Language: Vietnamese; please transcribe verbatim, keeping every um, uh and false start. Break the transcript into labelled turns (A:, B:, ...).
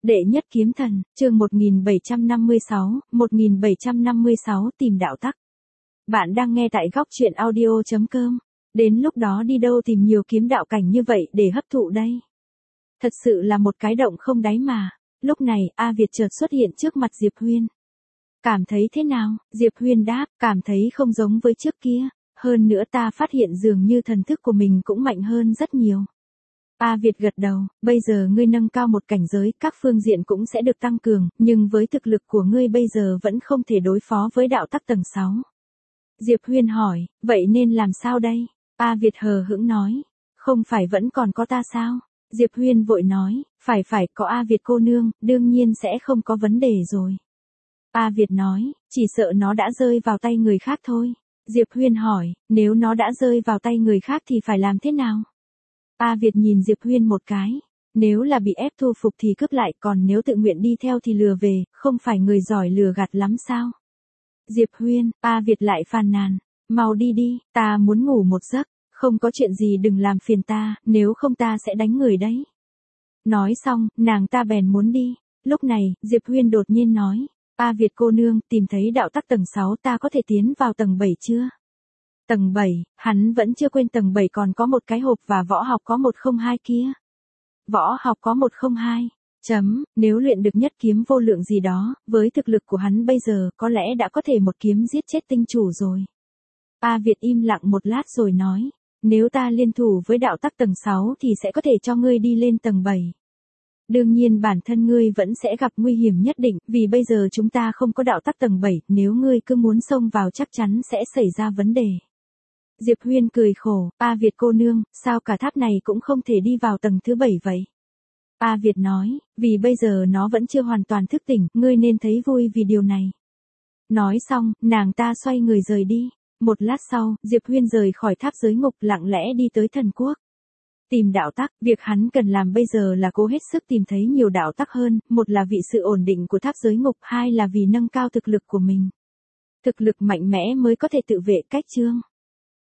A: Đệ nhất kiếm thần, chương một nghìn bảy trăm năm mươi sáu, một nghìn bảy trăm năm mươi sáu tìm đạo tắc. Bạn đang nghe tại góc truyện audio chấm com. Đến lúc đó đi đâu tìm nhiều kiếm đạo cảnh như vậy để hấp thụ đây? Thật sự là một cái động không đáy mà. Lúc này, A Việt chợt xuất hiện trước mặt Diệp Huyên. Cảm thấy thế nào? Diệp Huyên đáp, cảm thấy không giống với trước kia. Hơn nữa ta phát hiện dường như thần thức của mình cũng mạnh hơn rất nhiều. A Việt gật đầu, bây giờ ngươi nâng cao một cảnh giới, các phương diện cũng sẽ được tăng cường, nhưng với thực lực của ngươi bây giờ vẫn không thể đối phó với đạo tắc tầng sáu. Diệp Huyên hỏi, vậy nên làm sao đây? A Việt hờ hững nói, không phải vẫn còn có ta sao? Diệp Huyên vội nói, phải phải có A Việt cô nương, đương nhiên sẽ không có vấn đề rồi. A Việt nói, chỉ sợ nó đã rơi vào tay người khác thôi. Diệp Huyên hỏi, nếu nó đã rơi vào tay người khác thì phải làm thế nào? A Việt nhìn Diệp Huyên một cái, nếu là bị ép thu phục thì cướp lại, còn nếu tự nguyện đi theo thì lừa về, không phải người giỏi lừa gạt lắm sao? Diệp Huyên, A Việt lại phàn nàn, mau đi đi, ta muốn ngủ một giấc, không có chuyện gì đừng làm phiền ta, nếu không ta sẽ đánh người đấy. Nói xong, nàng ta bèn muốn đi, lúc này, Diệp Huyên đột nhiên nói, A Việt cô nương, tìm thấy đạo tắc tầng sáu ta có thể tiến vào tầng bảy chưa? Tầng bảy, hắn vẫn chưa quên tầng bảy còn có một cái hộp và võ học có một không hai kia. Võ học có một không hai, chấm, nếu luyện được nhất kiếm vô lượng gì đó, với thực lực của hắn bây giờ có lẽ đã có thể một kiếm giết chết tinh chủ rồi. A Việt im lặng một lát rồi nói, nếu ta liên thủ với đạo tắc tầng sáu thì sẽ có thể cho ngươi đi lên tầng bảy. Đương nhiên bản thân ngươi vẫn sẽ gặp nguy hiểm nhất định, vì bây giờ chúng ta không có đạo tắc tầng bảy, nếu ngươi cứ muốn xông vào chắc chắn sẽ xảy ra vấn đề. Diệp Huyên cười khổ, A Việt cô nương, sao cả tháp này cũng không thể đi vào tầng thứ bảy vậy? A Việt nói, vì bây giờ nó vẫn chưa hoàn toàn thức tỉnh, ngươi nên thấy vui vì điều này. Nói xong, nàng ta xoay người rời đi. Một lát sau, Diệp Huyên rời khỏi tháp giới ngục lặng lẽ đi tới thần quốc. Tìm đạo tắc, việc hắn cần làm bây giờ là cố hết sức tìm thấy nhiều đạo tắc hơn, một là vì sự ổn định của tháp giới ngục, hai là vì nâng cao thực lực của mình. Thực lực mạnh mẽ mới có thể tự vệ cách chương.